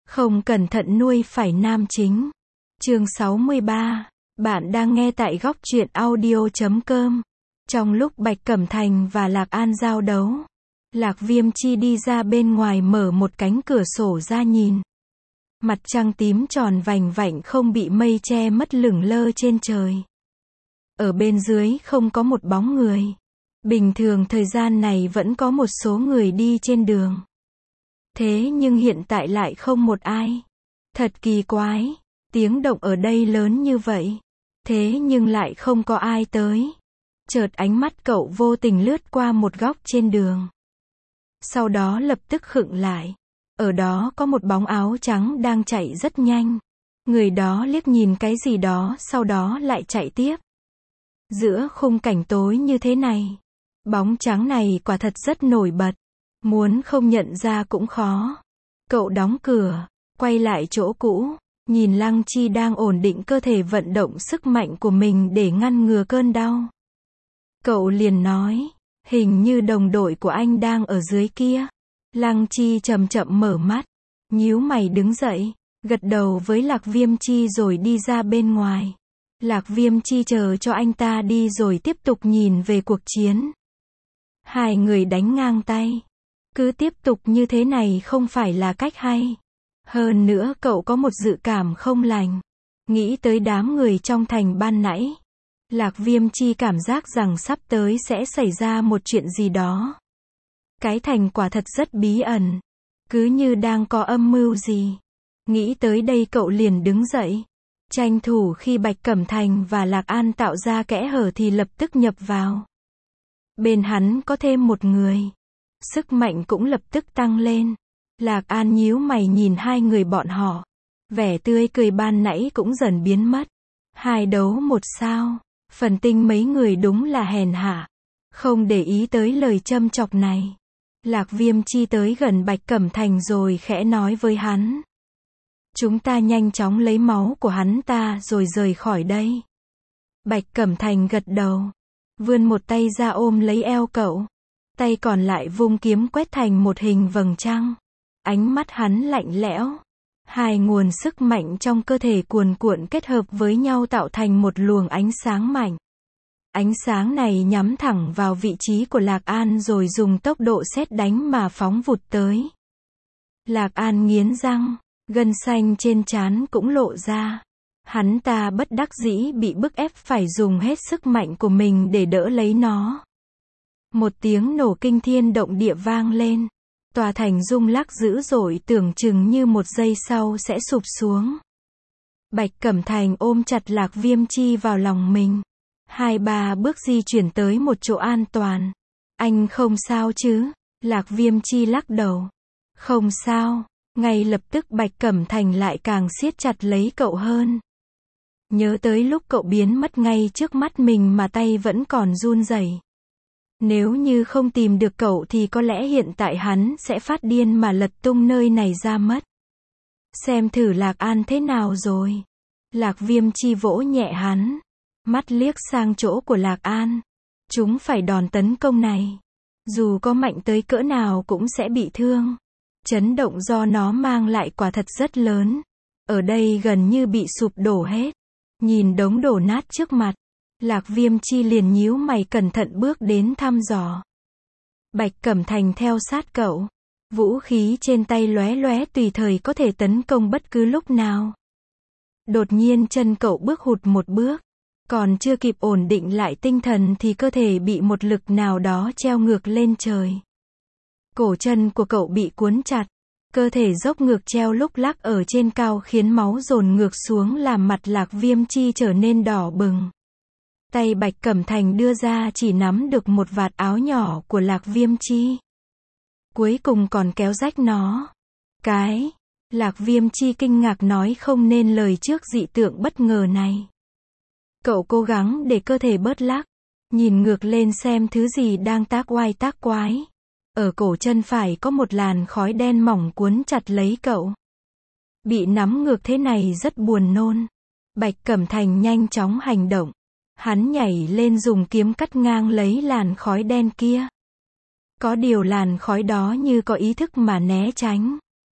Không cẩn thận nuôi phải nam chính. Chương 63. Bạn đang nghe tại góc truyện audio.com. Trong lúc Bạch Cẩm Thành và Lạc An giao đấu, Lạc Viêm Chi đi ra bên ngoài mở một cánh cửa sổ ra nhìn. Mặt trăng tím tròn vành vạnh không bị mây che mất lửng lơ trên trời. Ở bên dưới không có một bóng người. Bình thường thời gian này vẫn có một số người đi trên đường. Thế nhưng hiện tại lại không một ai. Thật kỳ quái, tiếng động ở đây lớn như vậy. Thế nhưng lại không có ai tới. Chợt ánh mắt cậu vô tình lướt qua một góc trên đường. Sau đó lập tức khựng lại. Ở đó có một bóng áo trắng đang chạy rất nhanh. Người đó liếc nhìn cái gì đó sau đó lại chạy tiếp. Giữa khung cảnh tối như thế này, bóng trắng này quả thật rất nổi bật. Muốn không nhận ra cũng khó. Cậu đóng cửa, quay lại chỗ cũ, nhìn Lăng Chi đang ổn định cơ thể vận động sức mạnh của mình để ngăn ngừa cơn đau. Cậu liền nói, hình như đồng đội của anh đang ở dưới kia. Lăng Chi chậm chậm mở mắt, nhíu mày đứng dậy, gật đầu với Lạc Viêm Chi rồi đi ra bên ngoài. Lạc Viêm Chi chờ cho anh ta đi rồi tiếp tục nhìn về cuộc chiến. Hai người đánh ngang tay. Cứ tiếp tục như thế này không phải là cách hay. Hơn nữa cậu có một dự cảm không lành. Nghĩ tới đám người trong thành ban nãy. Lạc Viêm Chi cảm giác rằng sắp tới sẽ xảy ra một chuyện gì đó. Cái thành quả thật rất bí ẩn. Cứ như đang có âm mưu gì. Nghĩ tới đây cậu liền đứng dậy. Tranh thủ khi Bạch Cẩm Thành và Lạc An tạo ra kẽ hở thì lập tức nhập vào. Bên hắn có thêm một người. Sức mạnh cũng lập tức tăng lên. Lạc An nhíu mày nhìn hai người bọn họ. Vẻ tươi cười ban nãy cũng dần biến mất. Hai đấu một sao. Phần tinh mấy người đúng là hèn hạ. Không để ý tới lời châm chọc này. Lạc Viêm Chi tới gần Bạch Cẩm Thành rồi khẽ nói với hắn. Chúng ta nhanh chóng lấy máu của hắn ta rồi rời khỏi đây. Bạch Cẩm Thành gật đầu. Vươn một tay ra ôm lấy eo cậu. Tay còn lại vung kiếm quét thành một hình vầng trăng. Ánh mắt hắn lạnh lẽo. Hai nguồn sức mạnh trong cơ thể cuồn cuộn kết hợp với nhau tạo thành một luồng ánh sáng mạnh. Ánh sáng này nhắm thẳng vào vị trí của Lạc An rồi dùng tốc độ sét đánh mà phóng vụt tới. Lạc An nghiến răng, gân xanh trên trán cũng lộ ra. Hắn ta bất đắc dĩ bị bức ép phải dùng hết sức mạnh của mình để đỡ lấy nó. Một tiếng nổ kinh thiên động địa vang lên. Tòa thành rung lắc dữ dội tưởng chừng như một giây sau sẽ sụp xuống. Bạch Cẩm Thành ôm chặt Lạc Viêm Chi vào lòng mình. 2-3 bước di chuyển tới một chỗ an toàn. Anh không sao chứ? Lạc Viêm Chi lắc đầu. Không sao. Ngay lập tức Bạch Cẩm Thành lại càng siết chặt lấy cậu hơn. Nhớ tới lúc cậu biến mất ngay trước mắt mình mà tay vẫn còn run rẩy. Nếu như không tìm được cậu thì có lẽ hiện tại hắn sẽ phát điên mà lật tung nơi này ra mất. Xem thử Lạc An thế nào rồi. Lạc Viêm Chi vỗ nhẹ hắn. Mắt liếc sang chỗ của Lạc An. Chúng phải đòn tấn công này. Dù có mạnh tới cỡ nào cũng sẽ bị thương. Chấn động do nó mang lại quả thật rất lớn. Ở đây gần như bị sụp đổ hết. Nhìn đống đổ nát trước mặt. Lạc Viêm Chi liền nhíu mày cẩn thận bước đến thăm dò. Bạch Cẩm Thành theo sát cậu. Vũ khí trên tay lóe lóe tùy thời có thể tấn công bất cứ lúc nào. Đột nhiên chân cậu bước hụt một bước. Còn chưa kịp ổn định lại tinh thần thì cơ thể bị một lực nào đó treo ngược lên trời. Cổ chân của cậu bị cuốn chặt. Cơ thể dốc ngược treo lúc lắc ở trên cao khiến máu dồn ngược xuống làm mặt Lạc Viêm Chi trở nên đỏ bừng. Tay Bạch Cẩm Thành đưa ra chỉ nắm được một vạt áo nhỏ của Lạc Viêm Chi. Cuối cùng còn kéo rách nó. Lạc Viêm Chi kinh ngạc nói không nên lời trước dị tượng bất ngờ này. Cậu cố gắng để cơ thể bớt lắc. Nhìn ngược lên xem thứ gì đang tác oai tác quái. Ở cổ chân phải có một làn khói đen mỏng cuốn chặt lấy cậu. Bị nắm ngược thế này rất buồn nôn. Bạch Cẩm Thành nhanh chóng hành động. Hắn nhảy lên dùng kiếm cắt ngang lấy làn khói đen kia. Có điều làn khói đó như có ý thức mà né tránh.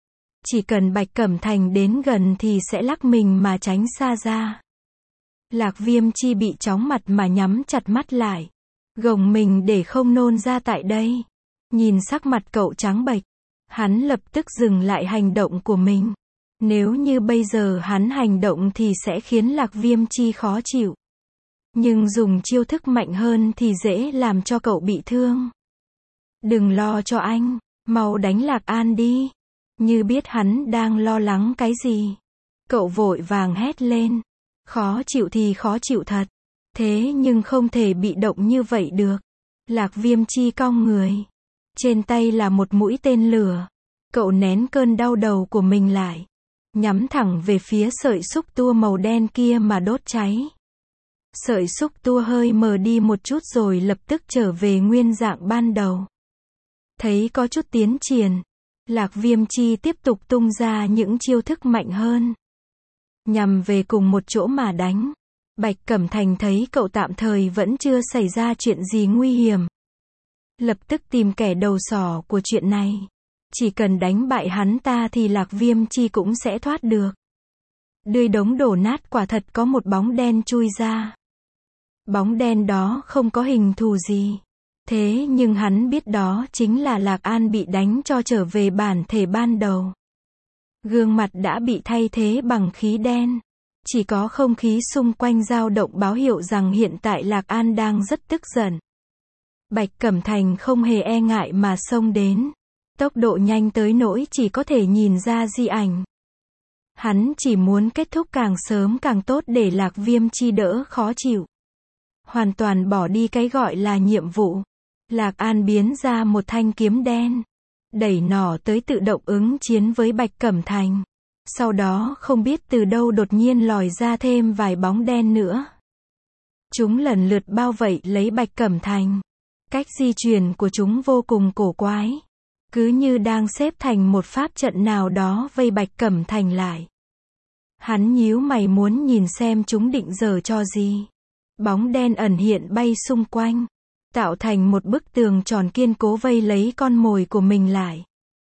Chỉ cần Bạch Cẩm Thành đến gần thì sẽ lắc mình mà tránh xa ra. Lạc Viêm Chi bị chóng mặt mà nhắm chặt mắt lại. Gồng mình để không nôn ra tại đây. Nhìn sắc mặt cậu trắng bệch, hắn lập tức dừng lại hành động của mình. Nếu như bây giờ hắn hành động thì sẽ khiến Lạc Viêm Chi khó chịu. Nhưng dùng chiêu thức mạnh hơn thì dễ làm cho cậu bị thương. Đừng lo cho anh, mau đánh Lạc An đi. Như biết hắn đang lo lắng cái gì. Cậu vội vàng hét lên. Khó chịu thì khó chịu thật. Thế nhưng không thể bị động như vậy được. Lạc Viêm Chi cong người. Trên tay là một mũi tên lửa. Cậu nén cơn đau đầu của mình lại. Nhắm thẳng về phía sợi xúc tua màu đen kia mà đốt cháy. Sợi xúc tua hơi mờ đi một chút rồi lập tức trở về nguyên dạng ban đầu. Thấy có chút tiến triển. Lạc Viêm Chi tiếp tục tung ra những chiêu thức mạnh hơn. Nhằm về cùng một chỗ mà đánh. Bạch Cẩm Thành thấy cậu tạm thời vẫn chưa xảy ra chuyện gì nguy hiểm. Lập tức tìm kẻ đầu sỏ của chuyện này. Chỉ cần đánh bại hắn ta thì Lạc Viêm Chi cũng sẽ thoát được. Nơi đống đổ nát quả thật có một bóng đen chui ra. Bóng đen đó không có hình thù gì. Thế nhưng hắn biết đó chính là Lạc An bị đánh cho trở về bản thể ban đầu. Gương mặt đã bị thay thế bằng khí đen. Chỉ có không khí xung quanh dao động báo hiệu rằng hiện tại Lạc An đang rất tức giận. Bạch Cẩm Thành không hề e ngại mà xông đến. Tốc độ nhanh tới nỗi chỉ có thể nhìn ra di ảnh. Hắn chỉ muốn kết thúc càng sớm càng tốt để Lạc Viêm Chi đỡ khó chịu. Hoàn toàn bỏ đi cái gọi là nhiệm vụ. Lạc An biến ra một thanh kiếm đen. Đẩy nỏ tới tự động ứng chiến với Bạch Cẩm Thành. Sau đó không biết từ đâu đột nhiên lòi ra thêm vài bóng đen nữa. Chúng lần lượt bao vây lấy Bạch Cẩm Thành. Cách di chuyển của chúng vô cùng cổ quái. Cứ như đang xếp thành một pháp trận nào đó vây Bạch Cẩm Thành lại. Hắn nhíu mày muốn nhìn xem chúng định giở trò gì. Bóng đen ẩn hiện bay xung quanh. Tạo thành một bức tường tròn kiên cố vây lấy con mồi của mình lại.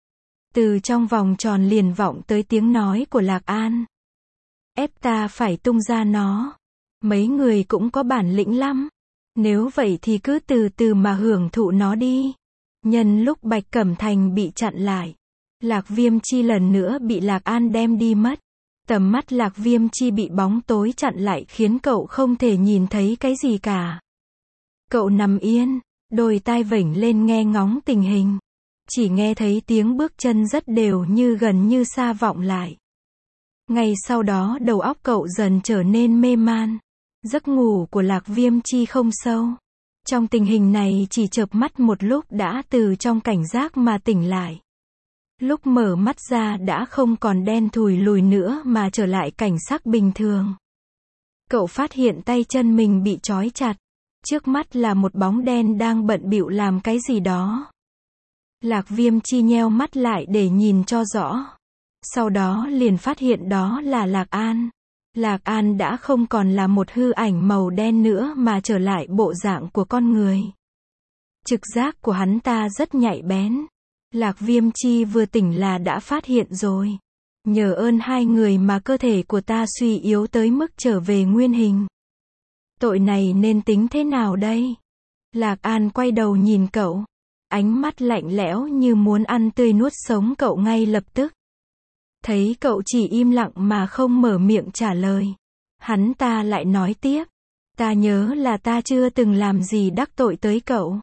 Từ trong vòng tròn liền vọng tới tiếng nói của Lạc An. Ép ta phải tung ra nó. Mấy người cũng có bản lĩnh lắm. Nếu vậy thì cứ từ từ mà hưởng thụ nó đi. Nhân lúc Bạch Cẩm Thành bị chặn lại. Lạc Viêm Chi lần nữa bị Lạc An đem đi mất. Tầm mắt Lạc Viêm Chi bị bóng tối chặn lại khiến cậu không thể nhìn thấy cái gì cả. Cậu nằm yên, đôi tai vểnh lên nghe ngóng tình hình. Chỉ nghe thấy tiếng bước chân rất đều như gần như xa vọng lại. Ngay sau đó đầu óc cậu dần trở nên mê man. Giấc ngủ của Lạc Viêm Chi không sâu. Trong tình hình này chỉ chợp mắt một lúc đã từ trong cảnh giác mà tỉnh lại. Lúc mở mắt ra đã không còn đen thùi lùi nữa mà trở lại cảnh sắc bình thường. Cậu phát hiện tay chân mình bị trói chặt. Trước mắt là một bóng đen đang bận bịu làm cái gì đó. Lạc Viêm Chi nheo mắt lại để nhìn cho rõ. Sau đó liền phát hiện đó là Lạc An. Lạc An đã không còn là một hư ảnh màu đen nữa mà trở lại bộ dạng của con người. Trực giác của hắn ta rất nhạy bén. Lạc Viêm Chi vừa tỉnh là đã phát hiện rồi. Nhờ ơn hai người mà cơ thể của ta suy yếu tới mức trở về nguyên hình. Tội này nên tính thế nào đây? Lạc An quay đầu nhìn cậu. Ánh mắt lạnh lẽo như muốn ăn tươi nuốt sống cậu ngay lập tức. Thấy cậu chỉ im lặng mà không mở miệng trả lời. Hắn ta lại nói tiếp. Ta nhớ là ta chưa từng làm gì đắc tội tới cậu.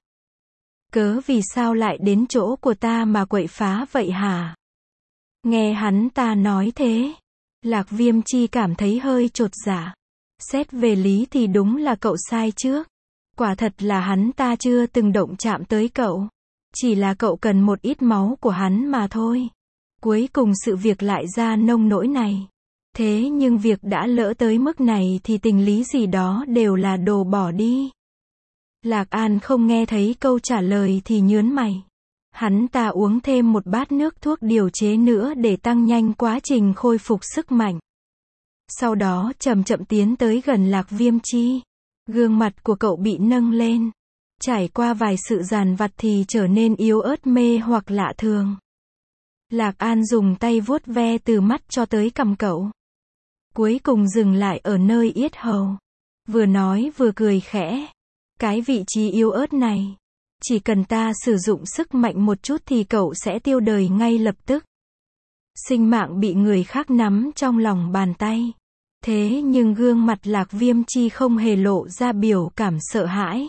Cớ vì sao lại đến chỗ của ta mà quậy phá vậy hả? Nghe hắn ta nói thế. Lạc Viêm Chi cảm thấy hơi chột dạ. Xét về lý thì đúng là cậu sai trước. Quả thật là hắn ta chưa từng động chạm tới cậu. Chỉ là cậu cần một ít máu của hắn mà thôi. Cuối cùng sự việc lại ra nông nỗi này. Thế nhưng việc đã lỡ tới mức này thì tình lý gì đó đều là đồ bỏ đi. Lạc An không nghe thấy câu trả lời thì nhớn mày. Hắn ta uống thêm một bát nước thuốc điều chế nữa để tăng nhanh quá trình khôi phục sức mạnh. Sau đó chậm chậm tiến tới gần Lạc Viêm Chi. Gương mặt của cậu bị nâng lên. Trải qua vài sự dằn vặt thì trở nên yếu ớt mê hoặc lạ thường. Lạc An dùng tay vuốt ve từ mắt cho tới cằm cậu. Cuối cùng dừng lại ở nơi yết hầu. Vừa nói vừa cười khẽ. Cái vị trí yếu ớt này. Chỉ cần ta sử dụng sức mạnh một chút thì cậu sẽ tiêu đời ngay lập tức. Sinh mạng bị người khác nắm trong lòng bàn tay. Thế nhưng gương mặt Lạc Viêm Chi không hề lộ ra biểu cảm sợ hãi.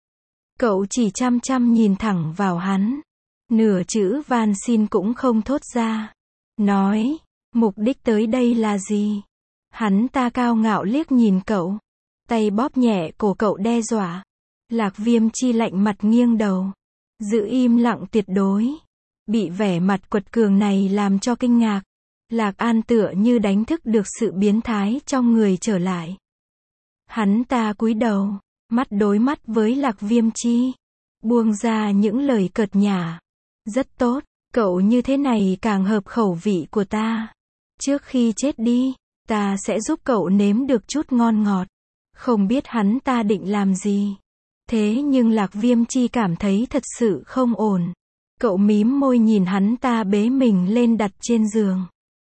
Cậu chỉ chăm chăm nhìn thẳng vào hắn. Nửa chữ van xin cũng không thốt ra. Nói, mục đích tới đây là gì? Hắn ta cao ngạo liếc nhìn cậu. Tay bóp nhẹ cổ cậu đe dọa. Lạc Viêm Chi lạnh mặt nghiêng đầu. Giữ im lặng tuyệt đối. Bị vẻ mặt quật cường này làm cho kinh ngạc. Lạc An tựa như đánh thức được sự biến thái trong người trở lại. Hắn ta cúi đầu, mắt đối mắt với Lạc Viêm Chi. Buông ra những lời cợt nhả. Rất tốt, cậu như thế này càng hợp khẩu vị của ta. Trước khi chết đi, ta sẽ giúp cậu nếm được chút ngon ngọt. Không biết hắn ta định làm gì. Thế nhưng Lạc Viêm Chi cảm thấy thật sự không ổn. Cậu mím môi nhìn hắn ta bế mình lên đặt trên giường.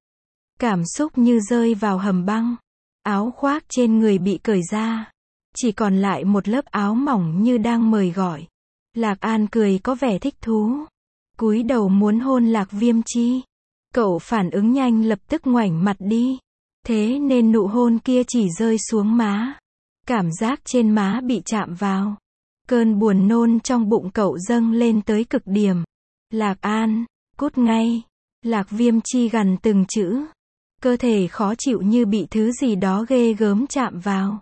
Cảm xúc như rơi vào hầm băng. Áo khoác trên người bị cởi ra. Chỉ còn lại một lớp áo mỏng như đang mời gọi. Lạc An cười có vẻ thích thú. Cúi đầu muốn hôn Lạc Viêm Chi. Cậu phản ứng nhanh lập tức ngoảnh mặt đi. Thế nên nụ hôn kia chỉ rơi xuống má. Cảm giác trên má bị chạm vào. Cơn buồn nôn trong bụng cậu dâng lên tới cực điểm. Lạc An, cút ngay. Lạc Viêm Chi gằn từng chữ. Cơ thể khó chịu như bị thứ gì đó ghê gớm chạm vào.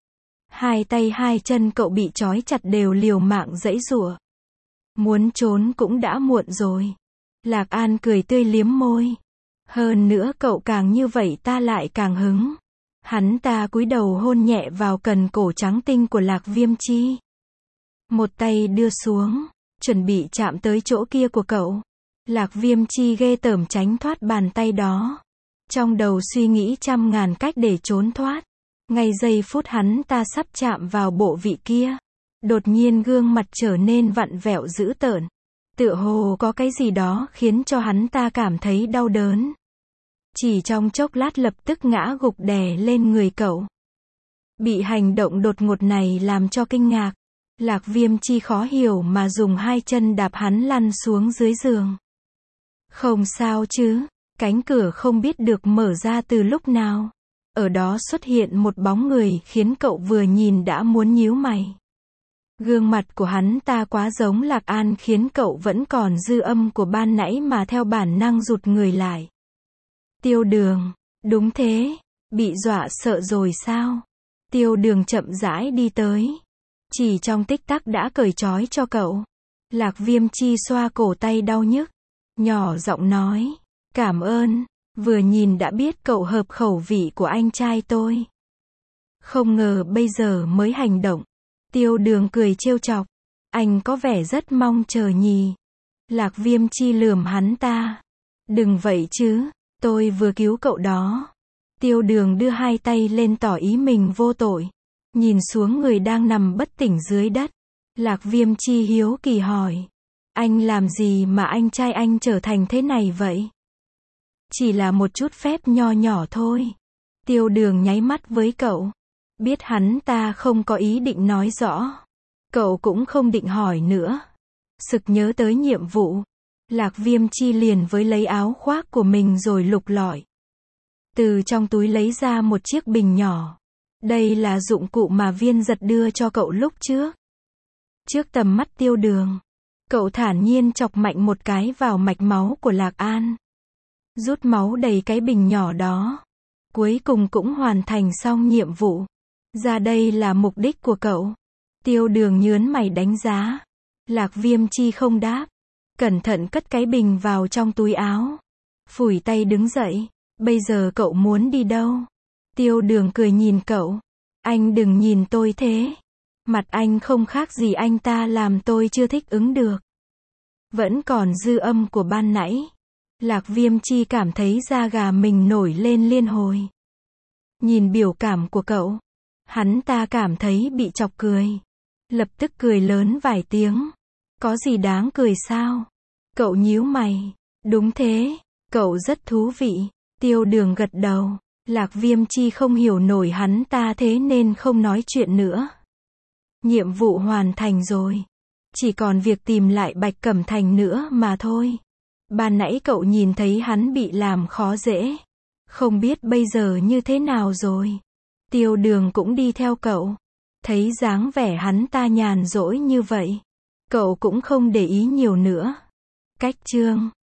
Hai tay hai chân cậu bị trói chặt đều liều mạng giãy giụa. Muốn trốn cũng đã muộn rồi. Lạc An cười tươi liếm môi. Hơn nữa cậu càng như vậy ta lại càng hứng. Hắn ta cúi đầu hôn nhẹ vào cần cổ trắng tinh của Lạc Viêm Chi. Một tay đưa xuống, chuẩn bị chạm tới chỗ kia của cậu. Lạc Viêm Chi ghê tởm tránh thoát bàn tay đó. Trong đầu suy nghĩ trăm ngàn cách để trốn thoát. Ngay giây phút hắn ta sắp chạm vào bộ vị kia. Đột nhiên gương mặt trở nên vặn vẹo dữ tợn. Tựa hồ có cái gì đó khiến cho hắn ta cảm thấy đau đớn. Chỉ trong chốc lát lập tức ngã gục đè lên người cậu. Bị hành động đột ngột này làm cho kinh ngạc. Lạc Viêm Chi khó hiểu mà dùng hai chân đạp hắn lăn xuống dưới giường. Không sao chứ, cánh cửa không biết được mở ra từ lúc nào. Ở đó xuất hiện một bóng người khiến cậu vừa nhìn đã muốn nhíu mày. Gương mặt của hắn ta quá giống Lạc An khiến cậu vẫn còn dư âm của ban nãy mà theo bản năng rụt người lại. Tiêu Đường, đúng thế, bị dọa sợ rồi sao? Tiêu Đường chậm rãi đi tới. Chỉ trong tích tắc đã cởi trói cho cậu. Lạc Viêm Chi xoa cổ tay đau nhức. Nhỏ giọng nói, cảm ơn, vừa nhìn đã biết cậu hợp khẩu vị của anh trai tôi. Không ngờ bây giờ mới hành động. Tiêu Đường cười trêu chọc. Anh có vẻ rất mong chờ nhỉ. Lạc Viêm Chi lườm hắn ta. Đừng vậy chứ, tôi vừa cứu cậu đó. Tiêu Đường đưa hai tay lên tỏ ý mình vô tội. Nhìn xuống người đang nằm bất tỉnh dưới đất. Lạc Viêm Chi hiếu kỳ hỏi. Anh làm gì mà anh trai anh trở thành thế này vậy? Chỉ là một chút phép nho nhỏ thôi. Tiêu Đường nháy mắt với cậu. Biết hắn ta không có ý định nói rõ. Cậu cũng không định hỏi nữa. Sực nhớ tới nhiệm vụ. Lạc Viêm Chi liền với lấy áo khoác của mình rồi lục lọi. Từ trong túi lấy ra một chiếc bình nhỏ. Đây là dụng cụ mà Viên Giật đưa cho cậu lúc trước. Trước tầm mắt Tiêu Đường, cậu thản nhiên chọc mạnh một cái vào mạch máu của Lạc An. Rút máu đầy cái bình nhỏ đó. Cuối cùng cũng hoàn thành xong nhiệm vụ. Ra đây là mục đích của cậu. Tiêu Đường nhớn mày đánh giá. Lạc Viêm Chi không đáp. Cẩn thận cất cái bình vào trong túi áo. Phủi tay đứng dậy. Bây giờ cậu muốn đi đâu? Tiêu Đường cười nhìn cậu. Anh đừng nhìn tôi thế. Mặt anh không khác gì anh ta làm tôi chưa thích ứng được. Vẫn còn dư âm của ban nãy. Lạc Viêm Chi cảm thấy da gà mình nổi lên liên hồi. Nhìn biểu cảm của cậu. Hắn ta cảm thấy bị chọc cười. Lập tức cười lớn vài tiếng. Có gì đáng cười sao? Cậu nhíu mày. Đúng thế, cậu rất thú vị. Tiêu Đường gật đầu. Lạc Viêm Chi không hiểu nổi hắn ta thế nên không nói chuyện nữa. Nhiệm vụ hoàn thành rồi. Chỉ còn việc tìm lại Bạch Cẩm Thành nữa mà thôi. Ban nãy cậu nhìn thấy hắn bị làm khó dễ. Không biết bây giờ như thế nào rồi. Tiêu Đường cũng đi theo cậu. Thấy dáng vẻ hắn ta nhàn rỗi như vậy. Cậu cũng không để ý nhiều nữa. Cách chương